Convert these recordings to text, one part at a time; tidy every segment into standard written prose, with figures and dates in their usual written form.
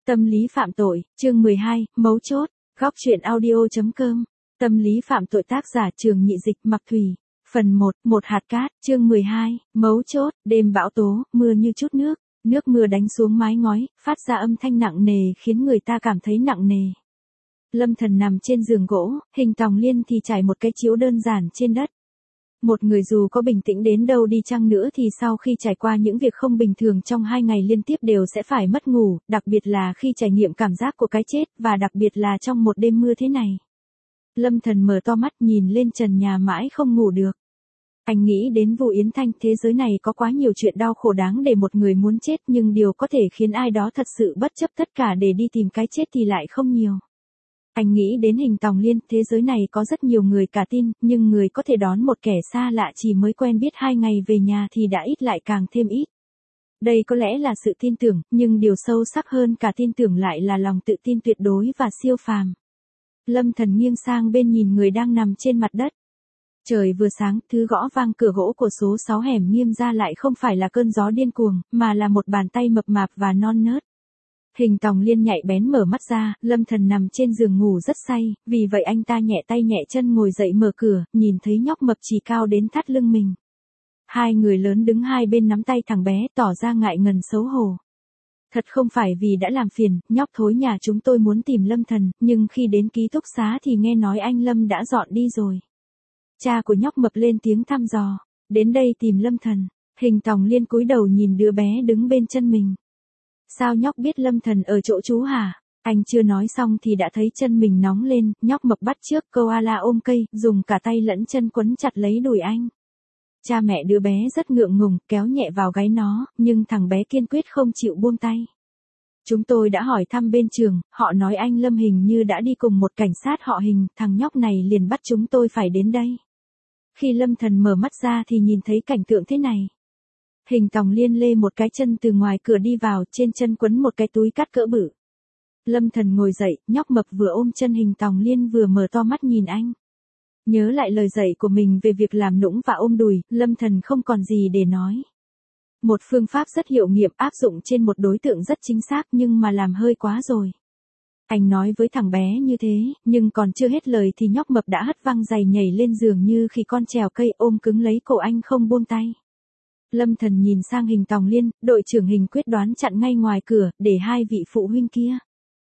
Tâm lý phạm tội, chương 12, mấu chốt, góc truyện audio.com. Tâm lý phạm tội tác giả Trường Nhị Dịch Mặc Thủy. Phần 1, một hạt cát, chương 12, mấu chốt, đêm bão tố, mưa như chút nước mưa đánh xuống mái ngói, phát ra âm thanh nặng nề khiến người ta cảm thấy nặng nề. Lâm Thần nằm trên giường gỗ, Hình Tòng Liên thì trải một cái chiếu đơn giản trên đất. Một người dù có bình tĩnh đến đâu đi chăng nữa thì sau khi trải qua những việc không bình thường trong 2 ngày liên tiếp đều sẽ phải mất ngủ, đặc biệt là khi trải nghiệm cảm giác của cái chết, và đặc biệt là trong một đêm mưa thế này. Lâm Thần mở to mắt nhìn lên trần nhà mãi không ngủ được. Anh nghĩ đến Vu Yến Thanh, thế giới này có quá nhiều chuyện đau khổ đáng để một người muốn chết, nhưng điều có thể khiến ai đó thật sự bất chấp tất cả để đi tìm cái chết thì lại không nhiều. Anh nghĩ đến Hình Tòng Liên, thế giới này có rất nhiều người cả tin, nhưng người có thể đón một kẻ xa lạ chỉ mới quen biết 2 ngày về nhà thì đã ít lại càng thêm ít. Đây có lẽ là sự tin tưởng, nhưng điều sâu sắc hơn cả tin tưởng lại là lòng tự tin tuyệt đối và siêu phàm. Lâm Thần nghiêng sang bên nhìn người đang nằm trên mặt đất. Trời vừa sáng, thứ gõ vang cửa gỗ của số 6 hẻm Nghiêm gia lại không phải là cơn gió điên cuồng, mà là một bàn tay mập mạp và non nớt. Hình Tòng Liên nhạy bén mở mắt ra, Lâm Thần nằm trên giường ngủ rất say, vì vậy anh ta nhẹ tay nhẹ chân ngồi dậy mở cửa, nhìn thấy nhóc mập chỉ cao đến thắt lưng mình. Hai người lớn đứng hai bên nắm tay thằng bé, tỏ ra ngại ngần xấu hổ. Thật không phải vì đã làm phiền, nhóc thối nhà chúng tôi muốn tìm Lâm Thần, nhưng khi đến ký túc xá thì nghe nói anh Lâm đã dọn đi rồi. Cha của nhóc mập lên tiếng thăm dò, đến đây tìm Lâm Thần. Hình Tòng Liên cúi đầu nhìn đứa bé đứng bên chân mình. Sao nhóc biết Lâm Thần ở chỗ chú hả? Anh chưa nói xong thì đã thấy chân mình nóng lên, nhóc mập bắt trước koala ôm cây, dùng cả tay lẫn chân quấn chặt lấy đùi anh. Cha mẹ đứa bé rất ngượng ngùng, kéo nhẹ vào gáy nó, nhưng thằng bé kiên quyết không chịu buông tay. Chúng tôi đã hỏi thăm bên trường, họ nói anh Lâm hình như đã đi cùng một cảnh sát họ Hình, thằng nhóc này liền bắt chúng tôi phải đến đây. Khi Lâm Thần mở mắt ra thì nhìn thấy cảnh tượng thế này. Hình Tòng Liên lê một cái chân từ ngoài cửa đi vào, trên chân quấn một cái túi cát cỡ bự. Lâm Thần ngồi dậy, nhóc mập vừa ôm chân Hình Tòng Liên vừa mở to mắt nhìn anh. Nhớ lại lời dạy của mình về việc làm nũng và ôm đùi, Lâm Thần không còn gì để nói. Một phương pháp rất hiệu nghiệm áp dụng trên một đối tượng rất chính xác nhưng mà làm hơi quá rồi. Anh nói với thằng bé như thế, nhưng còn chưa hết lời thì nhóc mập đã hất văng giày nhảy lên giường như khi con trèo cây, ôm cứng lấy cổ anh không buông tay. Lâm Thần nhìn sang Hình Tòng Liên, đội trưởng Hình quyết đoán chặn ngay ngoài cửa, để hai vị phụ huynh kia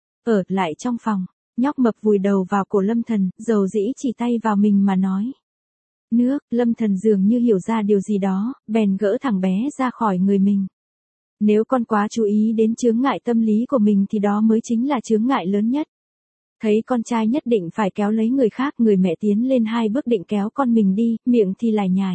ở lại trong phòng. Nhóc mập vùi đầu vào cổ Lâm Thần, dầu dĩ chỉ tay vào mình mà nói. Nước, Lâm Thần dường như hiểu ra điều gì đó, bèn gỡ thằng bé ra khỏi người mình. Nếu con quá chú ý đến chướng ngại tâm lý của mình thì đó mới chính là chướng ngại lớn nhất. Thấy con trai nhất định phải kéo lấy người khác, người mẹ tiến lên 2 bước định kéo con mình đi, miệng thì lải nhải.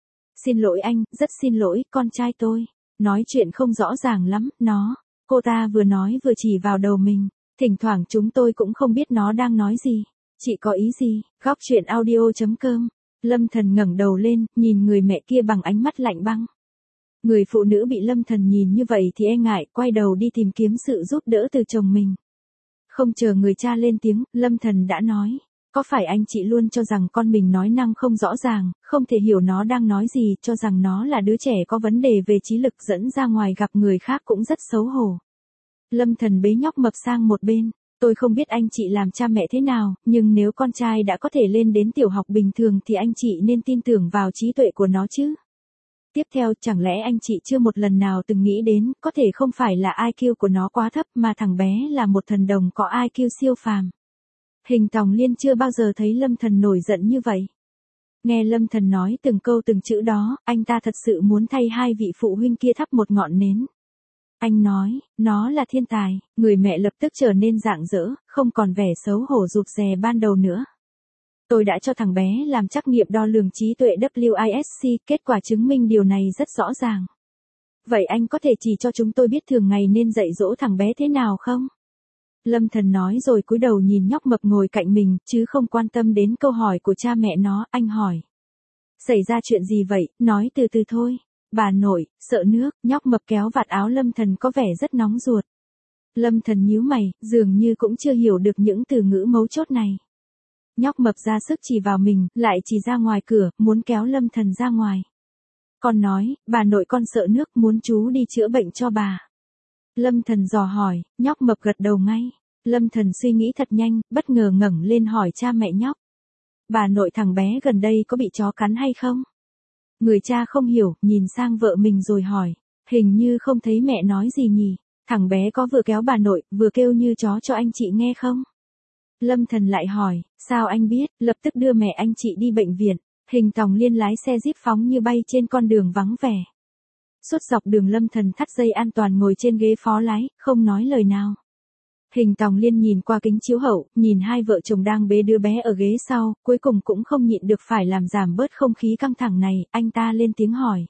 Xin lỗi anh, rất xin lỗi, con trai tôi. Nói chuyện không rõ ràng lắm, cô ta vừa nói vừa chỉ vào đầu mình. Thỉnh thoảng chúng tôi cũng không biết nó đang nói gì. Chị có ý gì? Góc truyện audio.com. Lâm Thần ngẩng đầu lên, nhìn người mẹ kia bằng ánh mắt lạnh băng. Người phụ nữ bị Lâm Thần nhìn như vậy thì e ngại, quay đầu đi tìm kiếm sự giúp đỡ từ chồng mình. Không chờ người cha lên tiếng, Lâm Thần đã nói. Có phải anh chị luôn cho rằng con mình nói năng không rõ ràng, không thể hiểu nó đang nói gì, cho rằng nó là đứa trẻ có vấn đề về trí lực, dẫn ra ngoài gặp người khác cũng rất xấu hổ. Lâm Thần bế nhóc mập sang một bên. Tôi không biết anh chị làm cha mẹ thế nào, nhưng nếu con trai đã có thể lên đến tiểu học bình thường thì anh chị nên tin tưởng vào trí tuệ của nó chứ. Tiếp theo, chẳng lẽ anh chị chưa một lần nào từng nghĩ đến, có thể không phải là IQ của nó quá thấp mà thằng bé là một thần đồng có IQ siêu phàm. Hình Tòng Liên chưa bao giờ thấy Lâm Thần nổi giận như vậy. Nghe Lâm Thần nói từng câu từng chữ đó, anh ta thật sự muốn thay hai vị phụ huynh kia thắp một ngọn nến. Anh nói, nó là thiên tài, người mẹ lập tức trở nên rạng rỡ, không còn vẻ xấu hổ rụt rè ban đầu nữa. Tôi đã cho thằng bé làm trắc nghiệm đo lường trí tuệ WISC, kết quả chứng minh điều này rất rõ ràng. Vậy anh có thể chỉ cho chúng tôi biết thường ngày nên dạy dỗ thằng bé thế nào không? Lâm Thần nói rồi cúi đầu nhìn nhóc mập ngồi cạnh mình, chứ không quan tâm đến câu hỏi của cha mẹ nó, anh hỏi. Xảy ra chuyện gì vậy, nói từ từ thôi. Bà nội, sợ nước, nhóc mập kéo vạt áo Lâm Thần có vẻ rất nóng ruột. Lâm Thần nhíu mày, dường như cũng chưa hiểu được những từ ngữ mấu chốt này. Nhóc mập ra sức chỉ vào mình, lại chỉ ra ngoài cửa, muốn kéo Lâm Thần ra ngoài. Con nói, bà nội con sợ nước, muốn chú đi chữa bệnh cho bà. Lâm Thần dò hỏi, nhóc mập gật đầu ngay. Lâm Thần suy nghĩ thật nhanh, bất ngờ ngẩng lên hỏi cha mẹ nhóc. Bà nội thằng bé gần đây có bị chó cắn hay không? Người cha không hiểu, nhìn sang vợ mình rồi hỏi. Hình như không thấy mẹ nói gì nhỉ, thằng bé có vừa kéo bà nội, vừa kêu như chó cho anh chị nghe không? Lâm Thần lại hỏi, sao anh biết, lập tức đưa mẹ anh chị đi bệnh viện. Hình Tòng Liên lái xe Jeep phóng như bay trên con đường vắng vẻ. Suốt dọc đường Lâm Thần thắt dây an toàn ngồi trên ghế phó lái, không nói lời nào. Hình Tòng Liên nhìn qua kính chiếu hậu, nhìn hai vợ chồng đang bế đứa bé ở ghế sau, cuối cùng cũng không nhịn được phải làm giảm bớt không khí căng thẳng này, anh ta lên tiếng hỏi.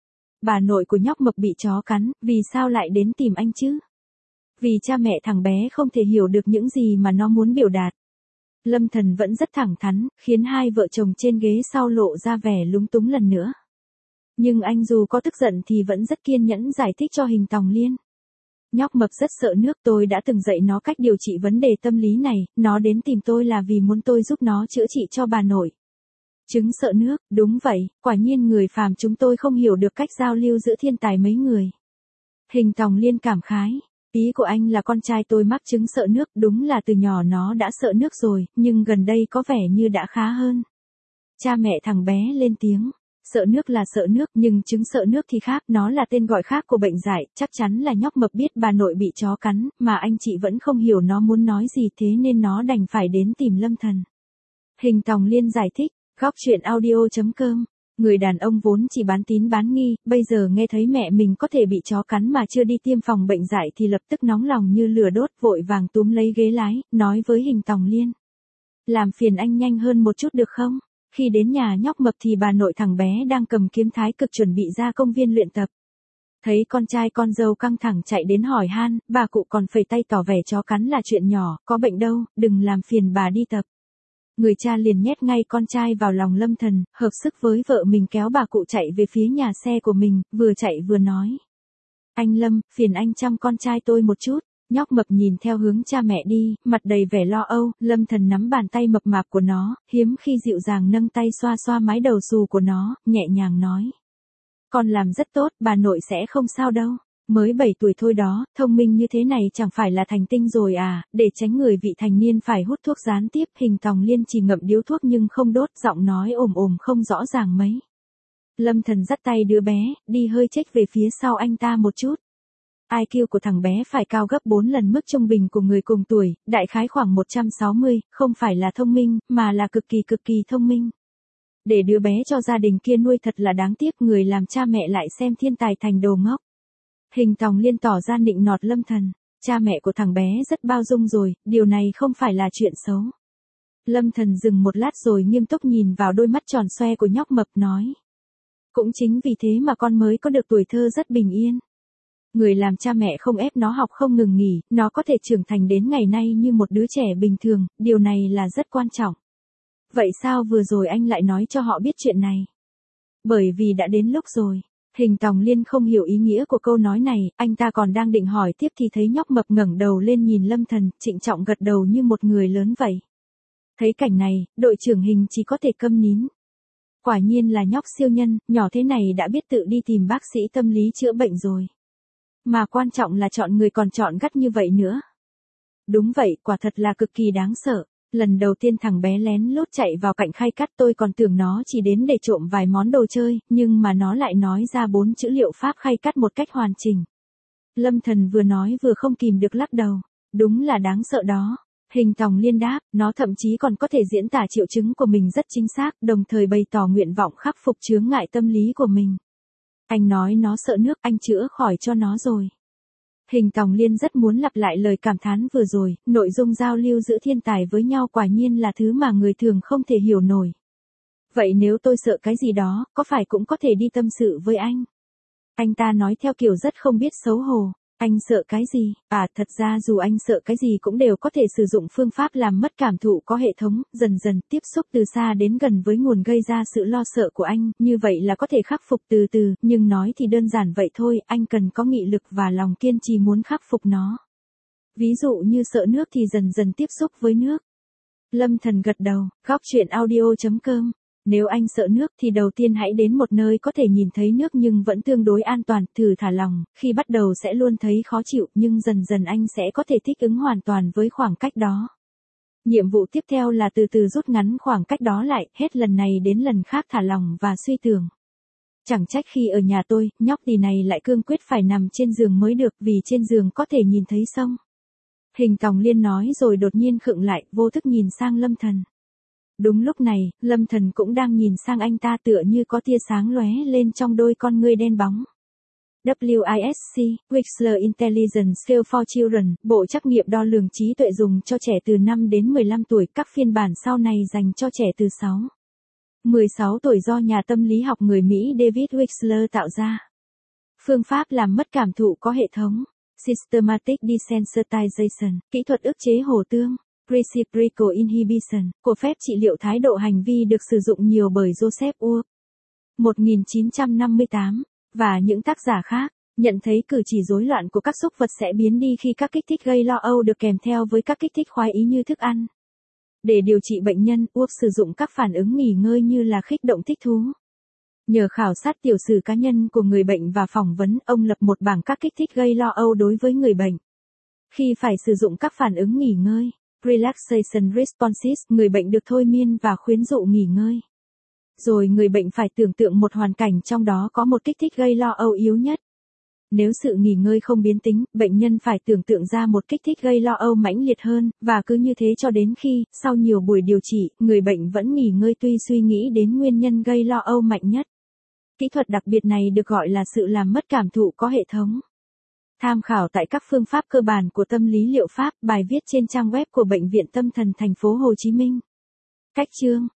Bà nội của nhóc mập bị chó cắn, vì sao lại đến tìm anh chứ? Vì cha mẹ thằng bé không thể hiểu được những gì mà nó muốn biểu đạt. Lâm Thần vẫn rất thẳng thắn, khiến hai vợ chồng trên ghế sau lộ ra vẻ lúng túng lần nữa. Nhưng anh dù có tức giận thì vẫn rất kiên nhẫn giải thích cho Hình Tòng Liên. Nhóc mập rất sợ nước, tôi đã từng dạy nó cách điều trị vấn đề tâm lý này, nó đến tìm tôi là vì muốn tôi giúp nó chữa trị cho bà nội. Chứng sợ nước, đúng vậy, quả nhiên người phàm chúng tôi không hiểu được cách giao lưu giữa thiên tài mấy người. Hình Tòng Liên cảm khái, ý của anh là con trai tôi mắc chứng sợ nước, đúng là từ nhỏ nó đã sợ nước rồi, nhưng gần đây có vẻ như đã khá hơn. Cha mẹ thằng bé lên tiếng. Sợ nước là sợ nước, nhưng chứng sợ nước thì khác, nó là tên gọi khác của bệnh dại, chắc chắn là nhóc mập biết bà nội bị chó cắn, mà anh chị vẫn không hiểu nó muốn nói gì, thế nên nó đành phải đến tìm Lâm Thần. Hình Tòng Liên giải thích, góc chuyện audio.com, người đàn ông vốn chỉ bán tín bán nghi, bây giờ nghe thấy mẹ mình có thể bị chó cắn mà chưa đi tiêm phòng bệnh dại thì lập tức nóng lòng như lửa đốt, vội vàng túm lấy ghế lái, nói với Hình Tòng Liên. Làm phiền anh nhanh hơn một chút được không? Khi đến nhà nhóc mập thì bà nội thằng bé đang cầm kiếm thái cực chuẩn bị ra công viên luyện tập. Thấy con trai con dâu căng thẳng chạy đến hỏi han, bà cụ còn phẩy tay tỏ vẻ chó cắn là chuyện nhỏ, có bệnh đâu, đừng làm phiền bà đi tập. Người cha liền nhét ngay con trai vào lòng Lâm Thần, hợp sức với vợ mình kéo bà cụ chạy về phía nhà xe của mình, vừa chạy vừa nói. Anh Lâm, phiền anh chăm con trai tôi một chút. Nhóc mập nhìn theo hướng cha mẹ đi, mặt đầy vẻ lo âu, Lâm Thần nắm bàn tay mập mạp của nó, hiếm khi dịu dàng nâng tay xoa xoa mái đầu xù của nó, nhẹ nhàng nói. Con làm rất tốt, bà nội sẽ không sao đâu. Mới 7 tuổi thôi đó, thông minh như thế này chẳng phải là thành tinh rồi à, để tránh người vị thành niên phải hút thuốc gián tiếp. Hình Tòng Liên chỉ ngậm điếu thuốc nhưng không đốt, giọng nói ồm ồm không rõ ràng mấy. Lâm Thần dắt tay đứa bé, đi hơi chếch về phía sau anh ta một chút. IQ của thằng bé phải cao gấp 4 lần mức trung bình của người cùng tuổi, đại khái khoảng 160, không phải là thông minh, mà là cực kỳ thông minh. Để đứa bé cho gia đình kia nuôi thật là đáng tiếc, người làm cha mẹ lại xem thiên tài thành đồ ngốc. Hình Tòng Liên tỏ ra nịnh nọt Lâm Thần, cha mẹ của thằng bé rất bao dung rồi, điều này không phải là chuyện xấu. Lâm Thần dừng một lát rồi nghiêm túc nhìn vào đôi mắt tròn xoe của nhóc mập nói. Cũng chính vì thế mà con mới có được tuổi thơ rất bình yên. Người làm cha mẹ không ép nó học không ngừng nghỉ, nó có thể trưởng thành đến ngày nay như một đứa trẻ bình thường, điều này là rất quan trọng. Vậy sao vừa rồi anh lại nói cho họ biết chuyện này? Bởi vì đã đến lúc rồi. Hình Tòng Liên không hiểu ý nghĩa của câu nói này, anh ta còn đang định hỏi tiếp thì thấy nhóc mập ngẩng đầu lên nhìn Lâm Thần, trịnh trọng gật đầu như một người lớn vậy. Thấy cảnh này, đội trưởng Hình chỉ có thể câm nín. Quả nhiên là nhóc siêu nhân, nhỏ thế này đã biết tự đi tìm bác sĩ tâm lý chữa bệnh rồi. Mà quan trọng là chọn người còn chọn gắt như vậy nữa. Đúng vậy, quả thật là cực kỳ đáng sợ. Lần đầu tiên thằng bé lén lút chạy vào cạnh khay cắt, tôi còn tưởng nó chỉ đến để trộm vài món đồ chơi, nhưng mà nó lại nói ra 4 chữ liệu pháp khay cắt một cách hoàn chỉnh. Lâm Thần vừa nói vừa không kìm được lắc đầu. Đúng là đáng sợ đó. Hình Tòng Liên đáp, nó thậm chí còn có thể diễn tả triệu chứng của mình rất chính xác, đồng thời bày tỏ nguyện vọng khắc phục chướng ngại tâm lý của mình. Anh nói nó sợ nước, anh chữa khỏi cho nó rồi. Hình Tòng Liên rất muốn lặp lại lời cảm thán vừa rồi, nội dung giao lưu giữa thiên tài với nhau quả nhiên là thứ mà người thường không thể hiểu nổi. Vậy nếu tôi sợ cái gì đó, có phải cũng có thể đi tâm sự với anh? Anh ta nói theo kiểu rất không biết xấu hổ. Anh sợ cái gì? À, thật ra dù anh sợ cái gì cũng đều có thể sử dụng phương pháp làm mất cảm thụ có hệ thống, dần dần tiếp xúc từ xa đến gần với nguồn gây ra sự lo sợ của anh, như vậy là có thể khắc phục từ từ, nhưng nói thì đơn giản vậy thôi, anh cần có nghị lực và lòng kiên trì muốn khắc phục nó. Ví dụ như sợ nước thì dần dần tiếp xúc với nước. Lâm Thần gật đầu, góc chuyện audio.com Nếu anh sợ nước thì đầu tiên hãy đến một nơi có thể nhìn thấy nước nhưng vẫn tương đối an toàn, thử thả lỏng, khi bắt đầu sẽ luôn thấy khó chịu nhưng dần dần anh sẽ có thể thích ứng hoàn toàn với khoảng cách đó. Nhiệm vụ tiếp theo là từ từ rút ngắn khoảng cách đó lại, hết lần này đến lần khác thả lỏng và suy tưởng. Chẳng trách khi ở nhà tôi, nhóc tỳ này lại cương quyết phải nằm trên giường mới được vì trên giường có thể nhìn thấy sông. Hình Tòng Liên nói rồi đột nhiên khựng lại, vô thức nhìn sang Lâm Thần. Đúng lúc này, Lâm Thần cũng đang nhìn sang anh ta tựa như có tia sáng lóe lên trong đôi con ngươi đen bóng. WISC, Wixler Intelligence Scale for Children, bộ trắc nghiệm đo lường trí tuệ dùng cho trẻ từ 5 đến 15 tuổi, các phiên bản sau này dành cho trẻ từ 16 tuổi do nhà tâm lý học người Mỹ David Wixler tạo ra. Phương pháp làm mất cảm thụ có hệ thống Systematic Desensitization, kỹ thuật ức chế hồ tương Reciprocal Inhibition, của phép trị liệu thái độ hành vi được sử dụng nhiều bởi Joseph Urb 1958 và những tác giả khác, nhận thấy cử chỉ rối loạn của các súc vật sẽ biến đi khi các kích thích gây lo âu được kèm theo với các kích thích khoái ý như thức ăn. Để điều trị bệnh nhân, Urb sử dụng các phản ứng nghỉ ngơi như là khích động thích thú. Nhờ khảo sát tiểu sử cá nhân của người bệnh và phỏng vấn, ông lập một bảng các kích thích gây lo âu đối với người bệnh. Khi phải sử dụng các phản ứng nghỉ ngơi, relaxation responses, người bệnh được thôi miên và khuyến dụ nghỉ ngơi. Rồi người bệnh phải tưởng tượng một hoàn cảnh trong đó có một kích thích gây lo âu yếu nhất. Nếu sự nghỉ ngơi không biến tính, bệnh nhân phải tưởng tượng ra một kích thích gây lo âu mãnh liệt hơn, và cứ như thế cho đến khi, sau nhiều buổi điều trị, người bệnh vẫn nghỉ ngơi tuy suy nghĩ đến nguyên nhân gây lo âu mạnh nhất. Kỹ thuật đặc biệt này được gọi là sự làm mất cảm thụ có hệ thống. Tham khảo tại các phương pháp cơ bản của tâm lý liệu pháp, bài viết trên trang web của Bệnh viện Tâm thần thành phố Hồ Chí Minh. Cách chương